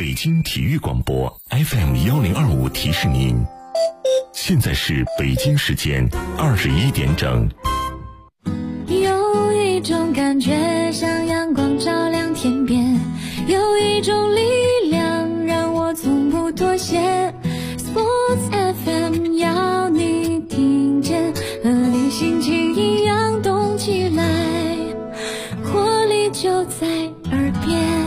北京体育广播 FM1025提示您，现在是北京时间21点整。 有一种感觉像阳光照亮天边，有一种力量让我从不妥协。Sports FM 要你听见，和你心情一样动起来，活力就在耳边。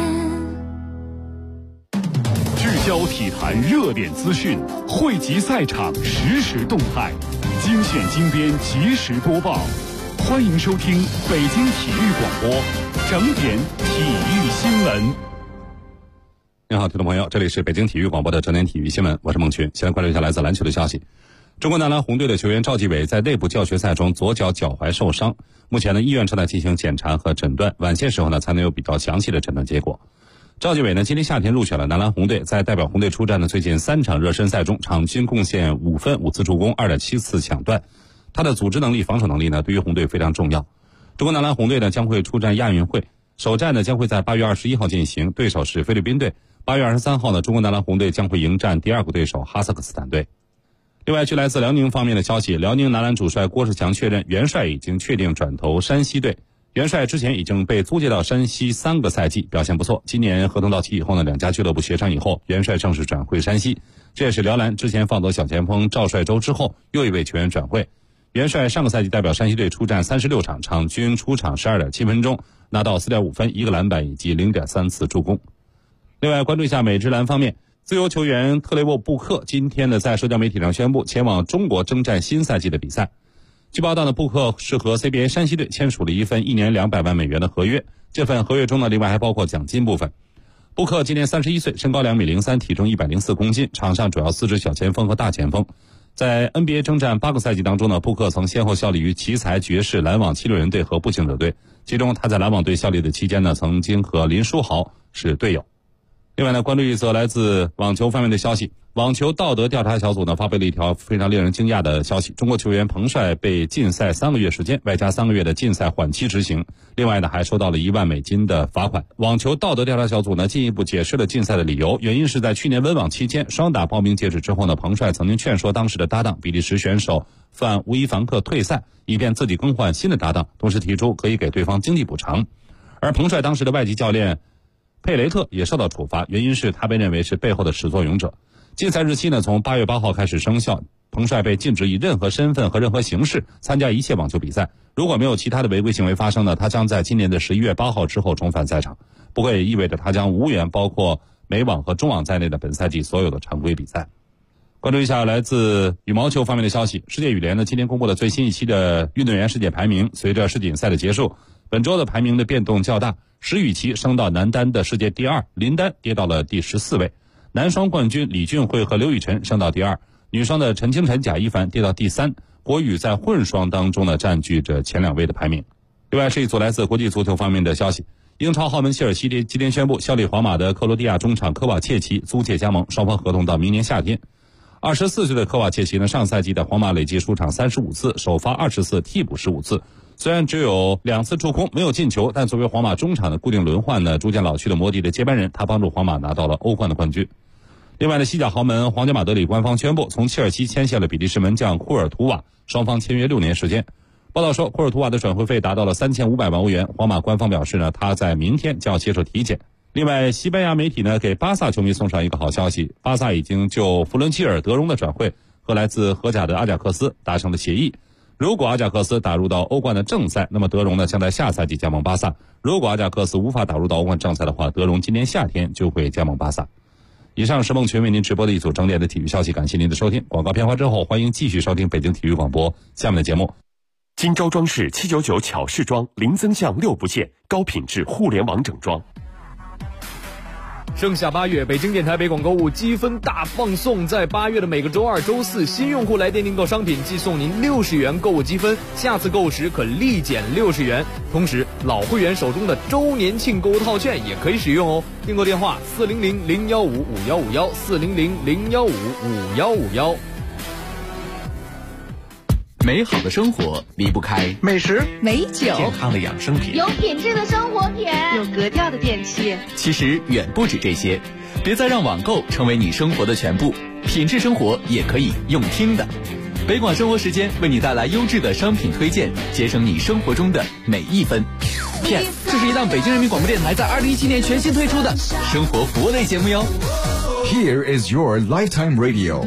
聚焦体坛热点资讯，汇集赛场实时动态，精选精编及时播报。欢迎收听北京体育广播整点体育新闻。 您好，听众朋友，这里是北京体育广播的整点体育新闻，我是孟群。先来关注一下来自篮球的消息。中国男篮红队的球员赵继伟在内部教学赛中左脚脚踝受伤，目前呢医院正在进行检查和诊断，晚些时候呢才能有比较详细的诊断结果。赵继伟呢今年夏天入选了男篮红队，在代表红队出战的最近3场热身赛中，场均贡献5分、5次助攻、2.7次抢断。他的组织能力、防守能力呢对于红队非常重要。中国男篮红队呢将会出战亚运会，首战呢将会在8月21号进行，对手是菲律宾队。8月23号呢，中国男篮红队将会迎战第2个对手哈萨克斯坦队。另外，据来自辽宁方面的消息，辽宁男篮主帅郭士强确认，元帅已经确定转投山西队。元帅之前已经被租借到山西3个赛季，表现不错。今年合同到期以后呢，2家俱乐部协商以后，元帅正式转会山西。这也是辽篮之前放走小前锋赵帅洲之后又一位球员转会。元帅上个赛季代表山西队出战36场，场均出场12.7分钟，拿到4.5分、1个篮板以及0.3次助攻。另外，关注一下美职篮方面，自由球员特雷沃·布克今天呢在社交媒体上宣布前往中国征战新赛季的比赛。据报道呢，布克是和 CBA 山西队签署了一份1年200万美元的合约，这份合约中呢另外还包括奖金部分。布克今年31岁，身高2.03米，体重104公斤，场上主要司职小前锋和大前锋。在 NBA 征战8个赛季当中呢，布克曾先后效力于奇才、爵士、篮网、76人队和步行者队，其中他在篮网队效力的期间呢，曾经和林书豪是队友。另外呢，关注一则来自网球方面的消息。网球道德调查小组呢发布了一条非常令人惊讶的消息，中国球员彭帅被禁赛3个月时间，外加3个月的禁赛缓期执行。另外呢，还收到了1万美金的罚款。网球道德调查小组呢进一步解释了禁赛的理由，原因是在去年温网期间双打报名截止之后呢，彭帅曾经劝说当时的搭档比利时选手范乌伊凡克退赛，以便自己更换新的搭档，同时提出可以给对方经济补偿。而彭帅当时的外籍教练佩雷特也受到处罚，原因是他被认为是背后的始作俑者。禁赛日期呢从8月8号开始生效，彭帅被禁止以任何身份和任何形式参加一切网球比赛。如果没有其他的违规行为发生呢，他将在今年的11月8号之后重返赛场。不过也意味着他将无缘包括美网和中网在内的本赛季所有的常规比赛。关注一下来自羽毛球方面的消息，世界羽联呢今天公布了最新一期的运动员世界排名，随着世锦赛的结束，本周的排名的变动较大，石宇奇升到男单的世界第2，林丹跌到了第14位。男双冠军李俊慧和刘雨辰升到第2，女双的陈清晨、贾一凡跌到第3。国羽在混双当中呢占据着前2位的排名。另外是一组来自国际足球方面的消息，英超豪门切尔西今天宣布效力皇马的克罗地亚中场科瓦切奇租借加盟，双方合同到明年夏天。24岁的科瓦切奇呢，上赛季在皇马累计出场35次，首发20次，替补15次。虽然只有2次助攻，没有进球，但作为皇马中场的固定轮换呢，逐渐老去的摩迪的接班人，他帮助皇马拿到了欧冠的冠军。另外呢，西甲豪门皇家马德里官方宣布，从切尔西签下了比利时门将库尔图瓦，双方签约6年时间。报道说，库尔图瓦的转会费达到了3500万欧元。皇马官方表示呢，他在明天将要接受体检。另外，西班牙媒体呢给巴萨球迷送上一个好消息，巴萨已经就弗伦基尔·德容的转会和来自荷甲的阿贾克斯达成了协议。如果阿贾克斯打入到欧冠的正赛，那么德容呢将在下赛季加盟巴萨。如果阿贾克斯无法打入到欧冠正赛的话，德容今年夏天就会加盟巴萨。以上是孟群为您直播的一组整点的体育消息，感谢您的收听。广告片花之后，欢迎继续收听北京体育广播下面的节目。 金招装饰799巧饰装，零增项6不限，高品质互联网整装。 盛夏8月，北京电台北广购物积分大放送，在8月的每个周2、周4，新用户来电订购商品即送您60元购物积分，下次购物时可立减60元。同时，老会员手中的周年庆购物套券也可以使用哦。订购电话400-015-5151，400-015-5151。 美好的生活离不开美食、 美酒、 健康的养生品， 有品质的生活品， 有格调的电器。 其实远不止这些，别再让网购成为你生活的全部，品质生活也可以用听的。北广生活时间为你带来优质的商品推荐，节省你生活中的每一分。PS， 这是一档北京人民广播电台在2017年全新推出的生活服务类节目哟。 Here is your lifetime radio。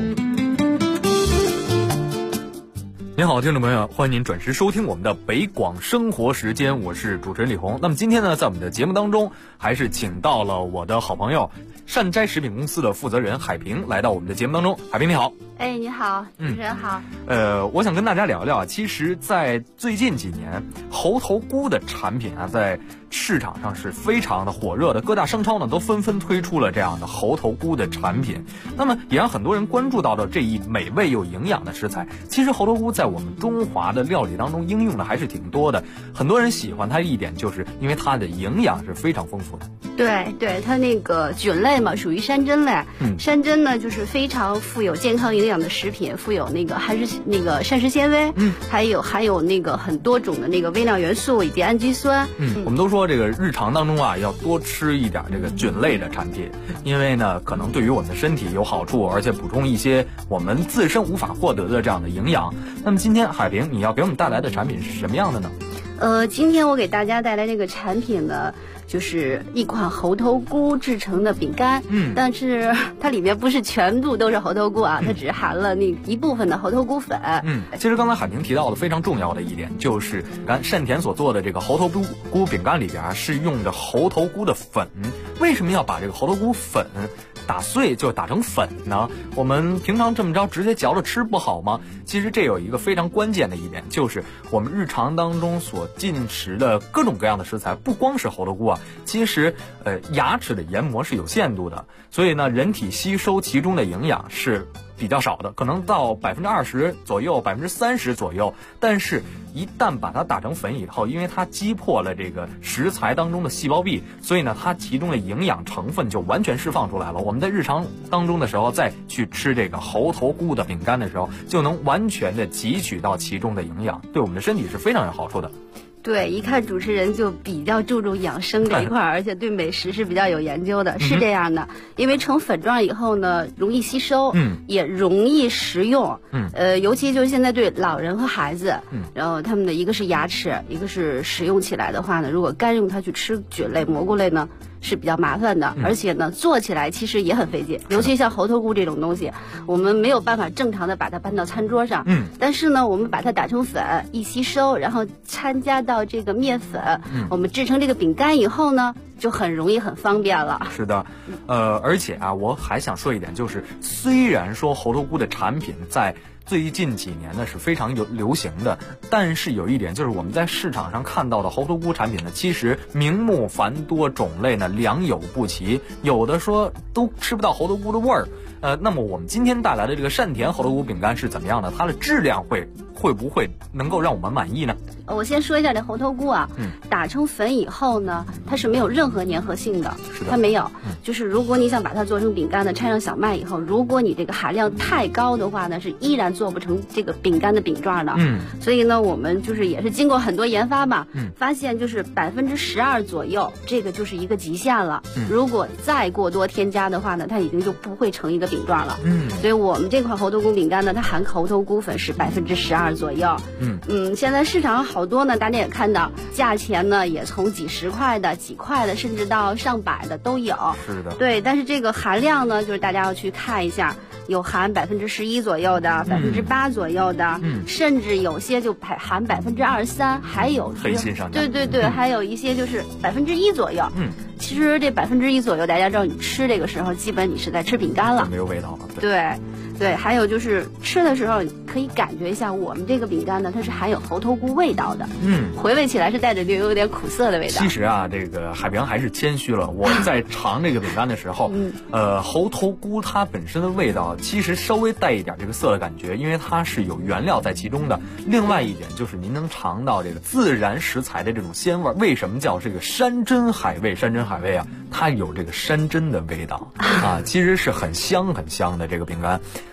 您好，听众朋友，欢迎您准时收听我们的北广生活时间，我是主持人李红。那么今天呢，在我们的节目当中，还是请到了我的好朋友善斋食品公司的负责人海平来到我们的节目当中。海平你好。 哎，你好，主持人好。 我想跟大家聊聊啊，其实在最近几年，猴头菇的产品啊，在市场上是非常的火热的，各大商超呢都纷纷推出了这样的猴头菇的产品。那么也让很多人关注到了这一美味又营养的食材。其实猴头菇在我们中华的料理当中应用的还是挺多的，很多人喜欢它一点就是因为它的营养是非常丰富的。 对，它那个菌类嘛，属于山珍类。山珍呢就是非常富有健康营养的食品，富有那个膳食纤维，还有那个很多种的那个微量元素以及氨基酸。 我们都说这个日常当中啊，要多吃一点这个菌类的产品，因为呢可能对于我们的身体有好处，而且补充一些我们自身无法获得的这样的营养。那么今天海平你要给我们带来的产品是什么样的呢？ 今天我给大家带来这个产品呢，就是一款猴头菇制成的饼干。但是它里面不是全部都是猴头菇啊，它只含了那一部分的猴头菇粉。 其实刚才海平提到的非常重要的一点，就是善田所做的这个猴头菇饼干里边是用着猴头菇的粉。为什么要把这个猴头菇粉打碎就打成粉呢？我们平常这么着直接嚼着吃不好吗？其实这有一个非常关键的一点，就是我们日常当中所进食的各种各样的食材，不光是猴头菇啊，其实牙齿的研磨是有限度的，所以呢人体吸收其中的营养是比较少的，可能到20%左右，30%左右。但是一旦把它打成粉以后，因为它击破了这个食材当中的细胞壁，所以呢它其中的营养成分就完全释放出来了。我们在日常当中的时候再去吃这个猴头菇的饼干的时候，就能完全的汲取到其中的营养，对我们的身体是非常有好处的。 对，一看主持人就比较注重养生这一块，而且对美食是比较有研究的。是这样的，因为成粉状以后呢，容易吸收，也容易食用。尤其就是现在对老人和孩子，然后他们的一个是牙齿，一个是食用起来的话呢，如果干用它去吃菌类、蘑菇类呢，是比较麻烦的，而且呢做起来其实也很费劲，尤其像猴头菇这种东西，我们没有办法正常的把它搬到餐桌上。但是呢我们把它打成粉，一吸收，然后掺加到这个面粉，我们制成这个饼干以后呢，就很容易很方便了。 是的，而且啊我还想说一点，就是虽然说猴头菇的产品在最近几年呢是非常流行的，但是有一点就是我们在市场上看到的猴头菇产品呢，其实名目繁多，种类呢良莠不齐，有的说都吃不到猴头菇的味儿。那么我们今天带来的这个善田猴头菇饼干是怎么样的？它的质量会不会能够让我们满意呢？ 我先说一下这猴头菇啊，打成粉以后呢，它是没有任何粘合性的，它没有。就是如果你想把它做成饼干呢，掺上小麦以后，如果你这个含量太高的话呢，是依然做不成这个饼干的饼状的。所以呢，我们就是也是经过很多研发吧，发现就是12%左右，这个就是一个极限了。如果再过多添加的话呢，它已经就不会成一个饼状了。所以我们这款猴头菇饼干呢，它含猴头菇粉是12%左右。现在市场上好多呢，大家也看到，价钱呢也从几十块的、几块的，甚至到上百的都有。 是的。 对，但是这个含量呢，就是大家要去看一下，有含11%左右的、8%左右的，甚至有些就含23%，还有黑心商家。 对，还有一些就是1%左右。其实这1%左右，大家知道你吃这个时候，基本你是在吃饼干了， 没有味道了。 对，还有就是吃的时候可以感觉一下，我们这个饼干呢，它是含有猴头菇味道的。回味起来是带着有点苦涩的味道。 其实啊，这个海平还是谦虚了。我在尝这个饼干的时候，猴头菇它本身的味道其实稍微带一点这个涩的感觉，因为它是有原料在其中的。另外一点就是您能尝到这个自然食材的这种鲜味。为什么叫这个山珍海味？山珍海味啊，它有这个山珍的味道啊，其实是很香很香的这个饼干。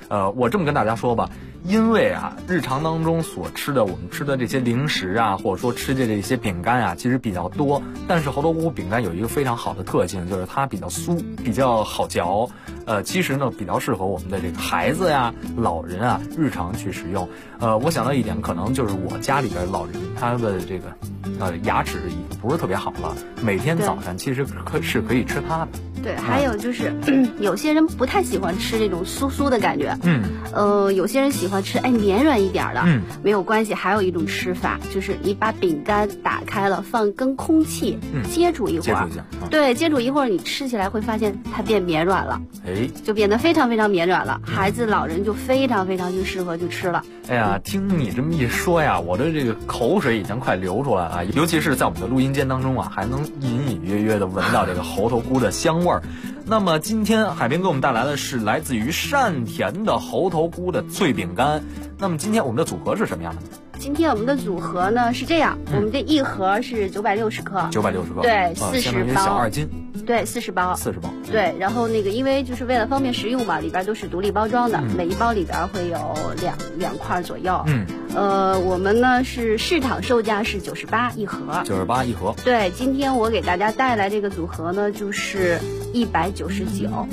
我这么跟大家说吧，因为啊，日常当中所吃的，我们吃的这些零食啊，或者说吃的这些饼干啊，其实比较多。但是猴头菇饼干有一个非常好的特性，就是它比较酥，比较好嚼。其实呢，比较适合我们的这个孩子呀、老人啊，日常去食用。我想到一点，可能就是我家里边老人他的这个牙齿已经不是特别好了，每天早上其实是可以吃它的。 对，还有就是有些人不太喜欢吃这种酥酥的感觉，有些人喜欢吃绵软一点的，没有关系。还有一种吃法就是你把饼干打开了，跟空气接触一会儿，对，接触一会儿，你吃起来会发现它变绵软了，就变得非常非常绵软了。孩子、老人就非常非常就适合去吃了。 哎呀，听你这么一说呀，我的这个口水已经快流出来了，尤其是在我们的录音间当中啊，还能隐隐约约的闻到这个猴头菇的香味儿。那么今天海边给我们带来的是来自于善田的猴头菇的脆饼干。那么今天我们的组合是什么样的呢？ 今天我们的组合呢是这样，我们这一盒是960克 ，960克， 对，40包， 小2斤， 对，40包，40 包， 对。然后因为就是为了方便食用嘛，里边都是独立包装的，每一包里边会有两块左右。我们呢是市场售价是98一盒，98一盒。对，今天我给大家带来这个组合呢就是199，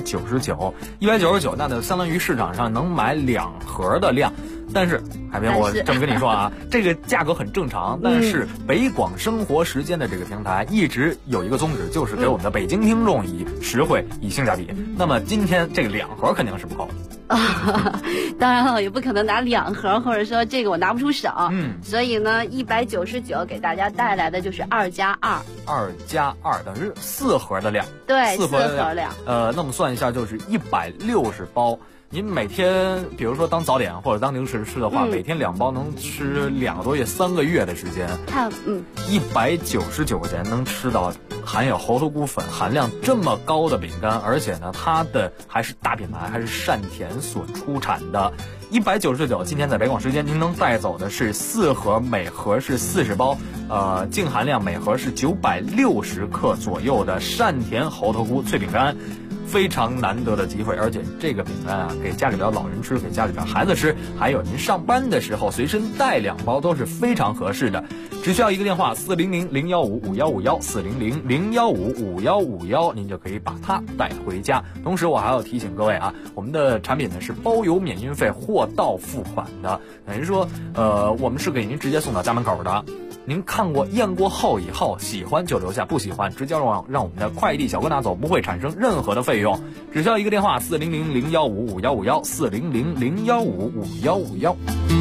那就相当于市场上能买2盒的量。但是海边，我这么跟你说啊，这个价格很正常。但是北广生活时间的这个平台一直有一个宗旨，就是给我们的北京听众以实惠、以性价比。那么今天这个2盒肯定是不够的。 当然了，也不可能拿2盒，或者说这个我拿不出手。所以呢，199给大家带来的就是2+2，2+2等于4盒的量。对，4盒量。 那么算一下，就是160包。您每天，比如说当早点或者当零食吃的话，每天2包能吃2个多月、3个月的时间。199块钱能吃到含有猴头菇粉含量这么高的饼干，而且呢，它的还是大品牌，还是善田所出产的。199，今天在北广时间您能带走的是4盒，每盒是40包，净含量每盒是960克左右的善田猴头菇脆饼干。非常难得的机会，而且这个饼干啊，给家里边老人吃，给家里边孩子吃，还有您上班的时候随身带2包都是非常合适的。只需要一个电话400-015-5151，400-015-5151，您就可以把它带回家。同时我还要提醒各位啊，我们的产品呢是包邮免运费货到付款的，等于说我们是给您直接送到家门口的。您看过验过后以后，喜欢就留下，不喜欢直接让我们的快递小哥拿走，不会产生任何的费用。只需要一个电话400-015-5151，400-015-5151。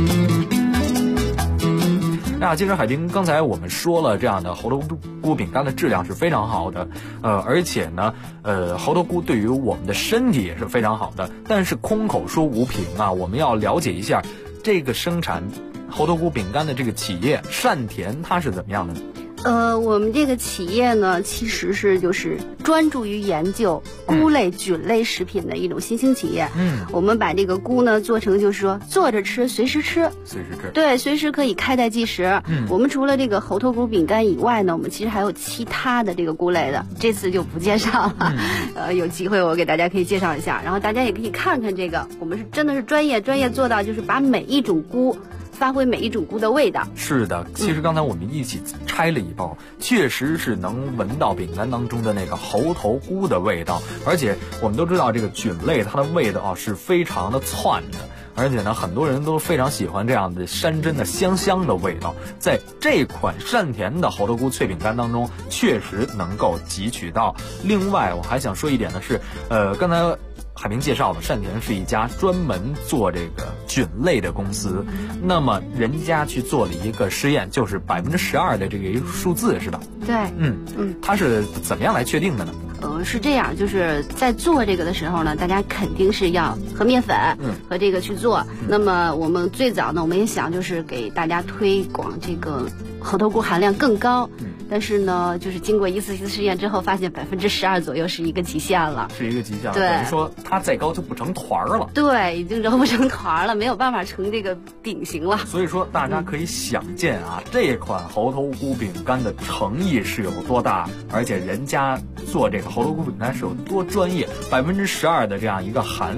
其实海滨刚才我们说了，这样的猴头菇饼干的质量是非常好的，而且呢，猴头菇对于我们的身体也是非常好的。但是空口说无凭啊，我们要了解一下这个生产猴头菇饼干的这个企业善田它是怎么样的呢？ 我们这个企业呢，其实是就是专注于研究菇类、菌类食品的一种新兴企业。我们把这个菇呢做成就是说坐着吃，随时吃，对，随时可以开袋即食。我们除了这个猴头菇饼干以外呢，我们其实还有其他的这个菇类的，这次就不介绍了。有机会我给大家可以介绍一下，然后大家也可以看看这个，我们是真的是专业做到就是把每一种菇发挥每一种菇的味道。是的， 其实刚才我们一起拆了一包，确实是能闻到饼干当中的那个猴头菇的味道，而且我们都知道这个菌类它的味道是非常的窜的，而且呢很多人都非常喜欢这样的山珍的香的味道，在这款善田的猴头菇脆饼干当中确实能够汲取到。另外我还想说一点的是，刚才海明介绍了，善田是一家专门做这个菌类的公司。那么人家去做了一个试验，就是12%的这个数字，是吧？对，它是怎么样来确定的呢？是这样，就是在做这个的时候呢，大家肯定是要和面粉和这个去做。那么我们最早呢，我们也想就是给大家推广这个猴头菇含量更高。但是呢，就是经过一次试验之后，发现12%左右是一个极限了，是一个极限。对，等于说它再高就不成团了。对，已经揉不成团了，没有办法成这个饼型了。所以说，大家可以想见啊，这款猴头菇饼干的诚意是有多大，而且人家做这个猴头菇饼干是有多专业，12%的这样一个含量，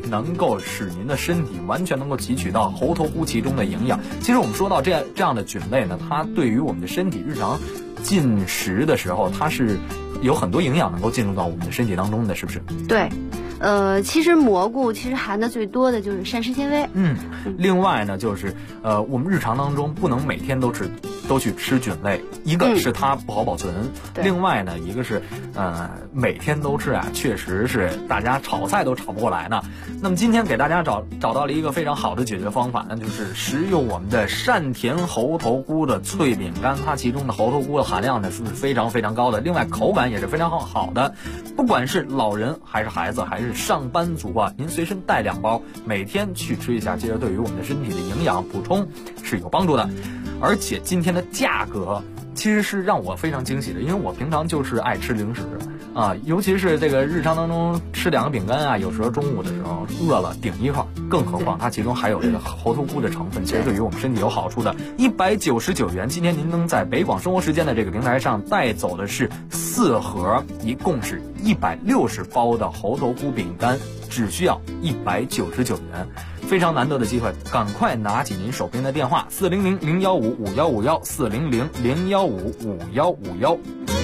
能够使您的身体完全能够汲取到猴头菇其中的营养。其实我们说到这样的菌类呢，它对于我们的身体日常进食的时候，它是有很多营养能够进入到我们的身体当中的，是不是？ 对。其实蘑菇含的最多的就是膳食纤维。 另外呢，就是我们日常当中不能每天都去吃菌类，一个是它不好保存，另外呢，一个是每天都吃啊，确实是大家炒菜都炒不过来呢。那么今天给大家找到了一个非常好的解决方法，那就是食用我们的善田猴头菇的脆饼干，它其中的猴头菇的含量呢是非常非常高的，另外口感也是非常好的。不管是老人还是孩子还是上班族啊，您随身带2包，每天去吃一下，其实对于我们的身体的营养补充是有帮助的。而且今天的价格其实是让我非常惊喜的，因为我平常就是爱吃零食啊，尤其是这个日常当中吃2个饼干啊，有时候中午的时候饿了顶一块，更何况它其中还有这个猴头菇的成分，其实对于我们身体有好处的。199元，今天您能在北广生活时间的这个平台上带走的是4盒，一共是160包的猴头菇饼干，只需要199元。非常难得的机会，赶快拿起您手边的电话400-015-5151，400-015-5151。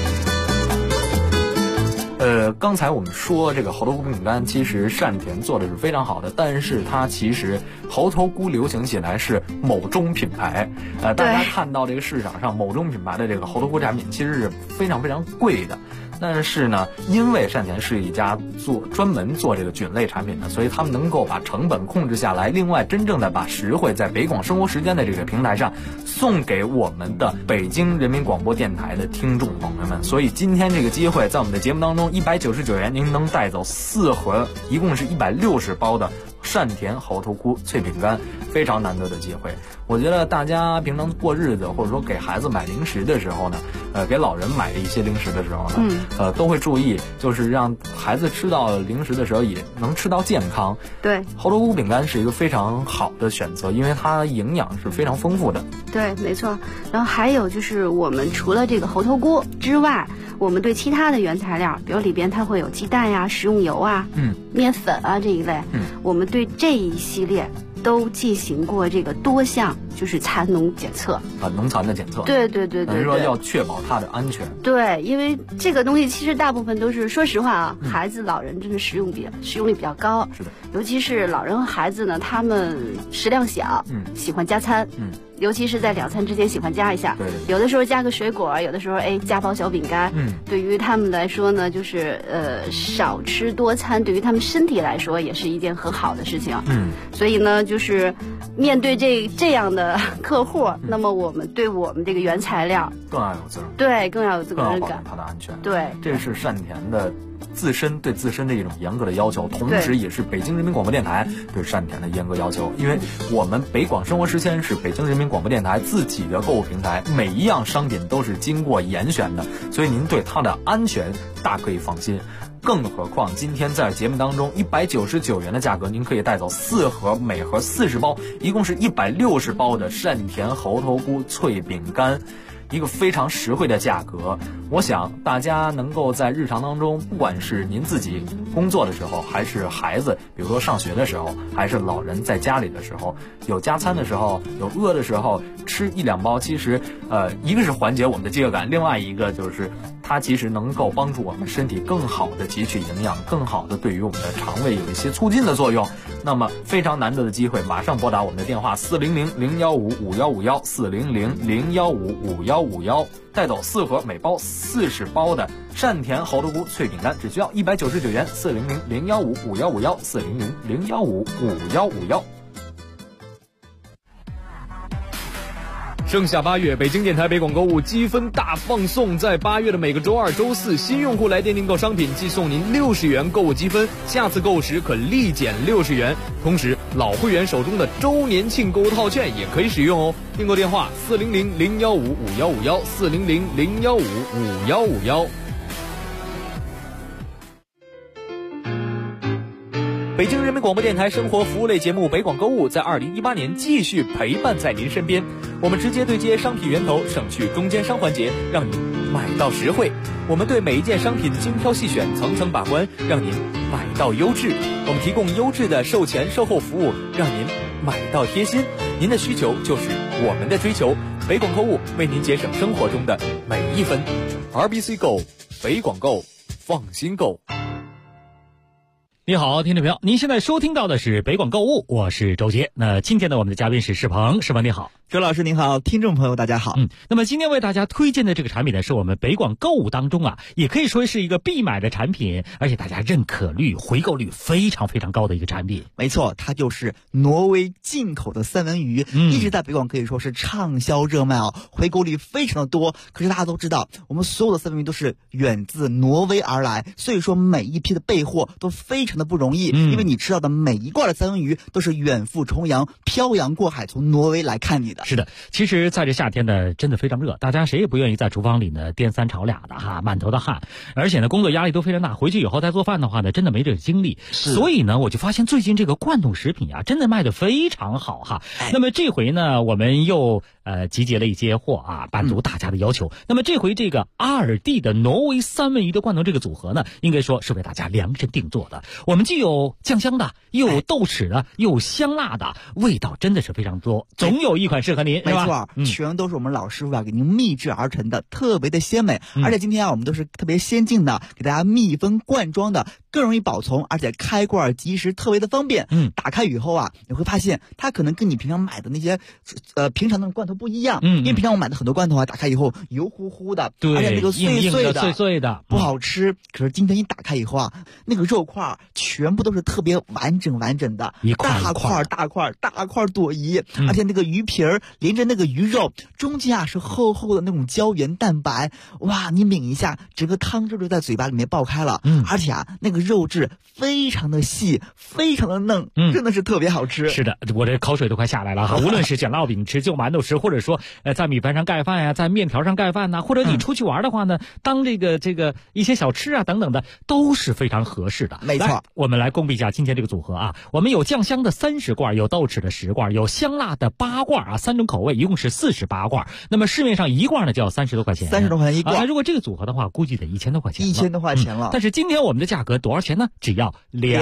刚才我们说这个猴头菇饼干，其实善田做的是非常好的，但是它其实猴头菇流行起来是某中品牌，大家看到这个市场上某中品牌的这个猴头菇产品其实是非常非常贵的。但是呢，因为善田是一家专门做这个菌类产品的，所以他们能够把成本控制下来。另外，真正的把实惠在北广生活时间的这个平台上送给我们的北京人民广播电台的听众朋友们。所以今天这个机会，在我们的节目当中，199元您能带走4盒，一共是160包的善田猴头菇脆饼干，非常难得的机会。我觉得大家平常过日子，或者说给孩子买零食的时候呢，给老人买一些零食的时候呢，都会注意，就是让孩子吃到零食的时候也能吃到健康。 对， 猴头菇饼干是一个非常好的选择，因为它营养是非常丰富的。 对，没错。然后还有就是我们除了这个猴头菇之外，我们对其他的原材料，比如里边它会有鸡蛋呀、食用油啊、面粉啊这一类，我们对这一系列都进行过这个多项就是残农检测啊，农残的检测。 对， 等于说要确保它的安全。 对，因为这个东西其实大部分都是，说实话啊，孩子、老人真的使用率比较高。 是的， 尤其是老人和孩子呢，他们食量小，喜欢加餐，尤其是在2餐之间喜欢加一下。 对， 有的时候加个水果，有的时候加包小饼干。对于他们来说呢，就是少吃多餐，对于他们身体来说也是一件很好的事情。所以呢，就是面对这样的客户，那么我们对我们这个原材料更要有责任， 对，更要有责任感， 保证它的安全。 对， 这是善田的对自身的一种严格的要求，同时也是北京人民广播电台对善田的严格要求。因为我们北广生活时间是北京人民广播电台自己的购物平台，每一样商品都是经过严选的，所以您对它的安全大可以放心。更何况今天在节目当中199元的价格，您可以带走4盒，每盒40包，一共是160包的善田猴头菇脆饼干，一个非常实惠的价格。我想大家能够在日常当中，不管是您自己工作的时候，还是孩子比如说上学的时候，还是老人在家里的时候，有加餐的时候，有饿的时候，吃1-2包，其实一个是缓解我们的饥饿感，另外一个就是它其实能够帮助我们身体更好的汲取营养，更好的对于我们的肠胃有一些促进的作用。那么非常难得的机会，马上拨打我们的电话400-015-5151，400-015-5151，带走4盒，每包40包的善田猴头菇脆饼干，只需要199元，400-015-5151，400-015-5151。 盛夏8月，北京电台北广购物积分大放送，在8月的每个周2、周4，新用户来电订购商品即送您60元购物积分，下次购物时可立减60元。同时，老会员手中的周年庆购物套券也可以使用哦。订购电话400-015-5151，400-015-5151。北京人民广播电台生活服务类节目北广购物在2018年继续陪伴在您身边。我们直接对接商品源头，省去中间商环节，让您买到实惠。我们对每一件商品精挑细选，层层把关，让您买到优质。我们提供优质的售前售后服务，让您买到贴心。您的需求就是我们的追求。北广购物为您节省生活中的每一分。RBC Go， 北广购，放心购。 你好，听众朋友，您现在收听到的是北广购物，我是周杰。那今天呢，我们的嘉宾是世鹏，世鹏你好。 周老师您好，听众朋友大家好。 那么今天为大家推荐的这个产品呢，是我们北广购物当中也可以说是一个必买的产品，而且大家认可率、回购率非常非常高的一个产品。 没错，它就是挪威进口的三文鱼，一直在北广可以说是畅销热卖回购率非常的多。可是大家都知道，我们所有的三文鱼都是远自挪威而来，所以说每一批的备货都非常的不容易，因为你吃到的每一罐的三文鱼都是远赴重洋、漂洋过海从挪威来看你的。 是的，其实在这夏天呢，真的非常热，大家谁也不愿意在厨房里呢颠三炒俩的满头的汗，而且呢工作压力都非常大，回去以后再做饭的话呢，真的没这个精力。所以呢，我就发现最近这个罐头食品真的卖得非常好那么这回呢，我们又集结了一些货满足大家的要求。那么这回这个阿尔蒂的挪威三文鱼的罐头这个组合呢，应该说是为大家量身定做的。我们既有酱香的，又有豆豉的，又有香辣的，味道真的是非常多，总有一款适合您。 没错，全都是我们老师傅给您秘制而成的，特别的鲜美。而且今天我们都是特别先进的，给大家密封罐装的，更容易保存，而且开罐即食，特别的方便。打开以后你会发现它可能跟你平常买的那些平常的罐头不一样。因为平常我买的很多罐头打开以后油乎乎的， 对， 而且那个碎碎的不好吃。可是今天一打开以后那个肉块全部都是特别完整的， 一块大块朵颐，而且那个鱼皮儿连着那个鱼肉中间是厚厚的那种胶原蛋白，哇，你抿一下，整个汤汁就在嘴巴里面爆开了。而且那个肉质非常的细，非常的嫩，真的是特别好吃。 是的，我这口水都快下来了无论是卷烙饼吃、就馒头吃，或者说在米饭上盖饭在面条上盖饭或者你出去玩的话呢，当这个一些小吃等等的都是非常合适的。 没错， 我们来公布一下今天这个组合我们有酱香的30罐，有豆豉的10罐，有香辣的8罐3种口味，一共是48罐。那么市面上一罐呢就要30多块钱 ，30多块钱一罐。 如果这个组合的话，估计得1000多块钱 ，1000多块钱了。 但是今天我们的价格多少钱呢？只要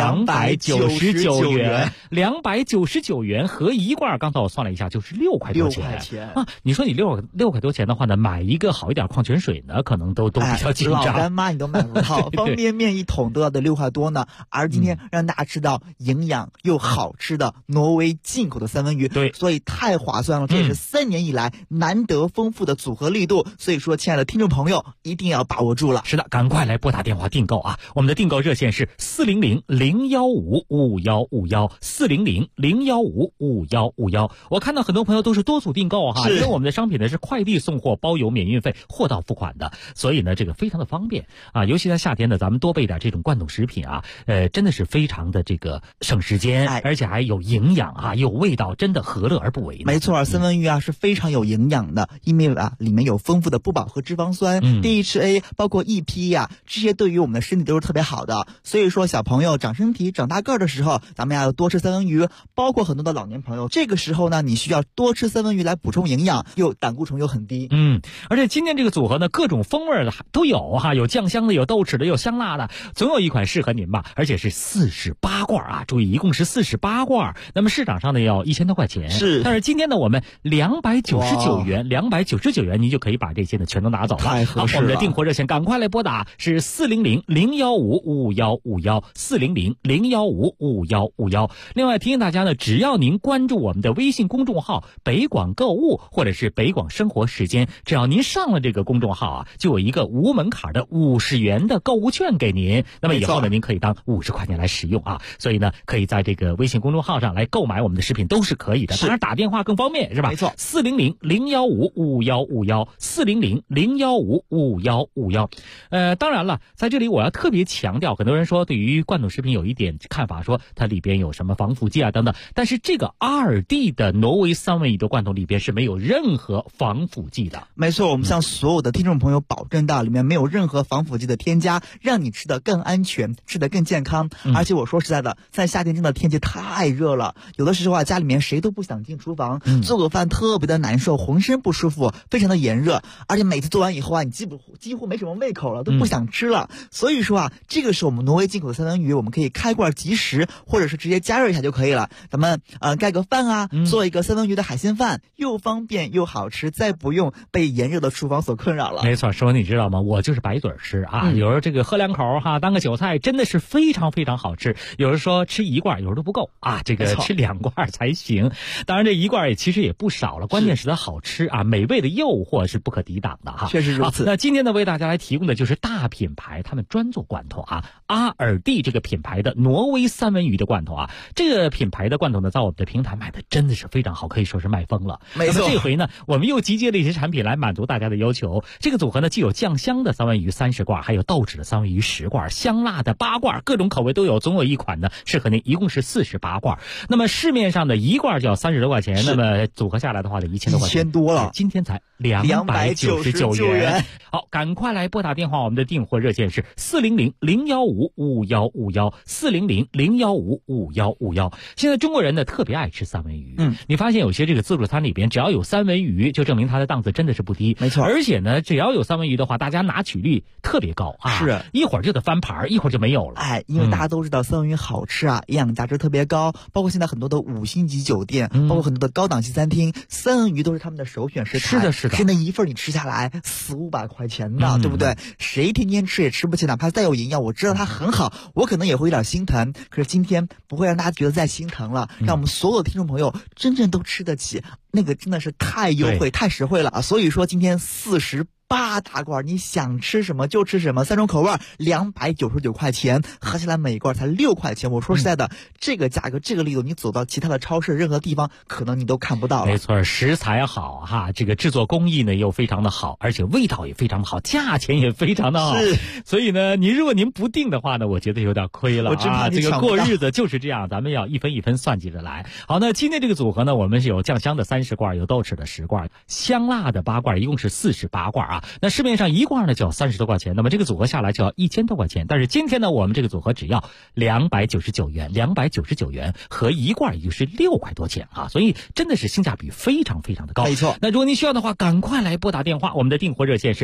299元，299元合一罐。刚才我算了一下，就是6块多钱你说你6块多钱的话呢，买一个好一点矿泉水呢，可能都比较紧张。 老干妈你都买不到，方便面一桶都要得6块多呢。而今天让大家吃到营养又好吃的挪威进口的三文鱼， 对， 所以太划算了。这也是3年以来难得丰富的组合力度，所以说亲爱的听众朋友一定要把握住了。 是的，赶快来拨打电话订购我们的订购热线是400-015-5151，400-015-5151。我看到很多朋友都是多组订购因为我们的商品呢是快递送货，包邮免运费，货到付款的，所以呢这个非常的方便尤其在夏天呢，咱们多备点这种罐头食品真的是非常的这个省时间，而且还有营养有味道，真的何乐而不为呢？ 没错，三文鱼是非常有营养的，因为里面有丰富的不饱和脂肪酸、DHA， 包括 EPA 这些对于我们的身体都是特别好的。所以说小朋友长身体、长大个的时候，咱们要多吃三文鱼，包括很多的老年朋友，这个时候呢，你需要多吃三文鱼来补充营养，又胆固醇又很低。 而且今天这个组合呢，各种风味的都有有酱香的，有豆豉的，有香辣的，总有一款适合您吧。而且是48罐注意一共是48罐，那么市场上呢要1000多块钱。 是， 但是今天呢我们299元您就可以把这些呢全都拿走了。 太合适了。 我们的订货热线赶快来拨打，是400-015-5151，400-015-5151。另外提醒大家呢，只要您关注我们的微信公众号北广购物或者是北广生活时间，只要您上了这个公众号就有一个无门槛的50元的购物券给您，那么以后呢您可以当50块钱来使用所以呢可以在这个微信公众号上来购买我们的食品都是可以的，当然打电话更方便是吧？ 没错 ，400-015-5151，400-015-5151。当然了，在这里我要特别强调，很多人说对于罐头食品有一点看法，说它里边有什么防腐剂等等，但是这个阿尔蒂的挪威三文鱼的罐头里边是没有任何防腐剂的。 没错，我们向所有的听众朋友保证到里面没有任何防腐剂的添加，让你吃得更安全，吃得更健康。而且我说实在的， 的，在夏天真的天气太热了，有的时候啊，家里面谁都不想进厨房，做个饭特别的难受，浑身不舒服，非常的炎热，而且每次做完以后啊，你几乎没什么胃口了，都不想吃了。所以说啊，这个时候我们挪威进口的三文鱼，我们可以开罐即食，或者是直接加热一下就可以了。咱们盖个饭啊，做一个三文鱼的海鲜饭，又方便又好吃，再不用被炎热的厨房所困扰了。 没错，师傅你知道吗？我就是白嘴吃啊，有时候这个喝两口哈，当个韭菜，真的是非常非常好吃。有人说吃一罐有时候都不够啊，这个吃2罐才行。当然这一罐其实也不少了，关键是它好吃啊，美味的诱惑是不可抵挡的哈。 确实如此。 那今天呢，为大家来提供的就是大品牌他们专做罐头啊，阿尔蒂这个品牌的挪威三文鱼的罐头啊，这个品牌的罐头呢，在我们的平台卖的真的是非常好，可以说是卖疯了。 没错。 那么这回呢，我们又集结了一些产品来满足大家的要求。这个组合呢，既有酱香的三文鱼30罐，还有豆豉的三文鱼10罐，香辣的8罐，各种口味都有，总有一款呢适合您，一共是48罐。那么市面上的一罐就要30多块钱，那么组合下来的话呢，1000多块钱， 1000多了， 今天才299元。好，赶快来拨打电话，我们的订货热线是400-015-5151，400-015-5151。现在中国人呢特别爱吃三文鱼，你发现有些这个自助餐里边只要有三文鱼，就证明它的档次真的是不低。 没错， 而且呢，只要有三文鱼的话，大家拿取率特别高啊， 是一会儿就得翻盘，一会儿就没有了。 因为大家都知道三文鱼好吃啊，营养价值特别高，包括现在很多的5星级酒店，包括很多的高档级餐厅，三文鱼都是他们的首选食材。 是的， 是那一份你吃下来400-500块钱的，对不对？谁天天吃也吃不起，哪怕再有营养，我知道它很好，我可能也会有点心疼。可是今天不会让大家觉得再心疼了，让我们所有的听众朋友真正都吃得起，那个真的是太优惠、太实惠了啊！所以说今天48大罐，你想吃什么就吃什么，3种口味，299块钱，合起来每一罐才6块钱。我说实在的，这个价格、这个力度，你走到其他的超市、任何地方，可能你都看不到了。 没错，食材好哈，这个制作工艺呢又非常的好，而且味道也非常的好，价钱也非常的好。所以呢，如果您不定的话呢，我觉得有点亏了啊。这个过日子就是这样，咱们要一分一分算计着来。好，那今天这个组合呢，我们是有酱香的30罐，有豆豉的10罐，香辣的8罐，一共是48罐啊。那市面上一罐呢就要30多块钱，那么这个组合下来就要1000多块钱。但是今天呢，我们这个组合只要299元，合一罐也就是6块多钱啊，所以真的是性价比非常非常的高。 没错。 那如果您需要的话，赶快来拨打电话，我们的订货热线是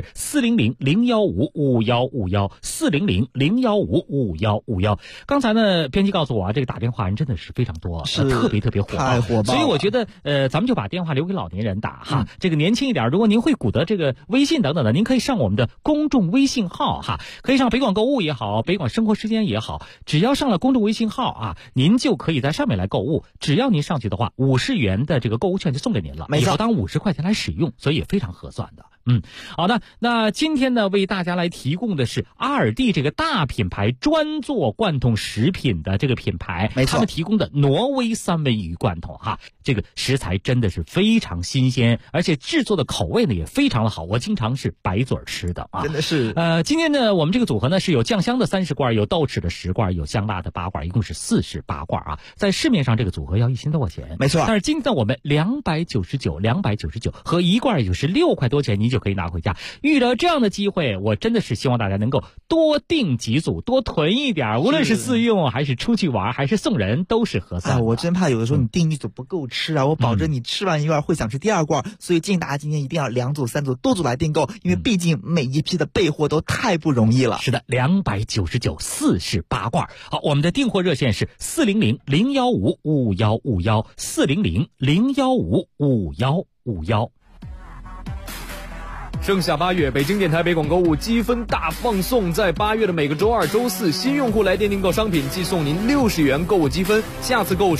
400-015-5151，400-015-5151。刚才呢，编辑告诉我啊，这个打电话人真的是非常多，特别火爆， 太火爆了。 所以我觉得咱们就把电话留给老年人打哈，这个年轻一点，如果您会鼓捣这个微信等等的，您可以上我们的公众微信号哈，可以上北广购物也好，北广生活时间也好，只要上了公众微信号啊，您就可以在上面来购物。只要您上去的话，50元的这个购物券就送给您了， 没错， 以后当50块钱来使用，所以也非常合算的。好的，那今天呢，为大家来提供的是阿尔蒂这个大品牌专做罐头食品的这个品牌， 没错， 他们提供的挪威三文鱼罐头哈，这个食材真的是非常新鲜，而且制作的口味呢也非常的好，我经常是白嘴吃的啊， 真的是。 今天呢，我们这个组合呢是有酱香的30罐，有豆豉的10罐，有香辣的8罐，一共是48罐啊。在市面上这个组合要1000多块钱， 没错。 但是今天我们299和一罐也就是6块多钱，您就可以拿回家。遇到这样的机会，我真的是希望大家能够多订几组，多囤一点，无论是自用还是出去玩还是送人，都是合算的。 我真怕有的时候你订一组不够吃啊，我保证你吃完一罐会想吃第2罐，所以建议大家今天一定要2组、3组多组来订购，因为毕竟每一批的备货都太不容易了。 是的，29948罐。好，我们的订货热线是400-015-5151，400-015-5151。 盛夏8月，北京电台北广购物积分大放送，在8月的每个周2、周4，新用户来电订购商品，即送您60元购物积分，下次购物时